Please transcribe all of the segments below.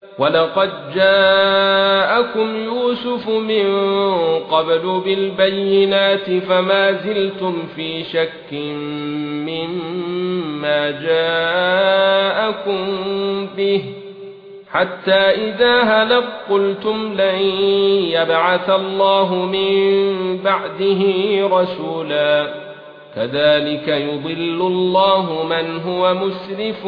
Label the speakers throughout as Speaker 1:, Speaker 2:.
Speaker 1: ولقد جاءكم يوسف من قبل بالبينات فما زلتم في شك مما جاءكم به حتى إذا هلك قلتم لن يبعث الله من بعده رسولا كذلك يضل الله من هو مسرف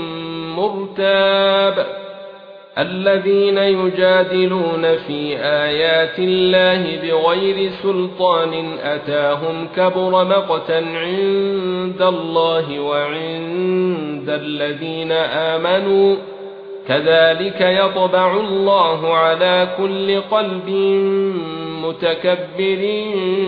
Speaker 1: مرتاب الذين يجادلون في آيات الله بغير سلطان أتاهم كبر مقتا عند الله وعند الذين آمنوا كذلك يطبع الله على كل قلب متكبر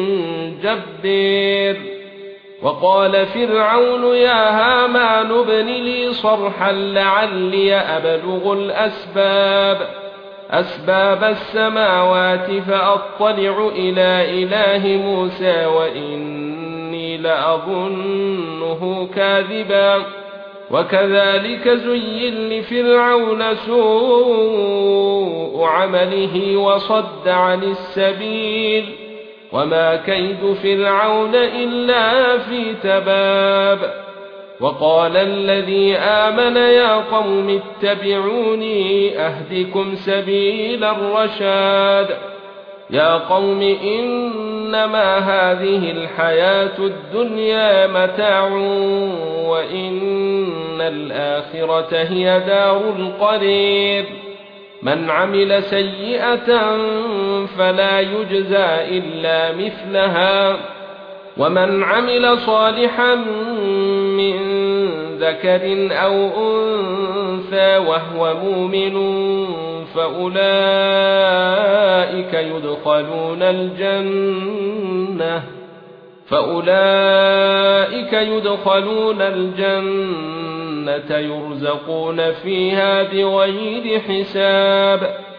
Speaker 1: جبار وقال فرعون يا هامان ابن لي صرحا لعلي أبلغ أسباب السماوات فأطلع إلى إله موسى وإني لأظنه كاذبا وكذلك زين لفرعون سوء عمله وصد عن السبيل وما كيد فرعون إلا في تباب وقال الذي آمن يا قوم اتبعوني أهدكم سبيل الرشاد يا قوم إنما هذه الحياة الدنيا متاع وإن الآخرة هي دار القرير من عمل سيئة فلا يجزى إلا مثلها ومن عمل صالحا من ذكر أو أنثى وهو مؤمن فأولئك يدخلون الجنة يرزقون فيها بغير حساب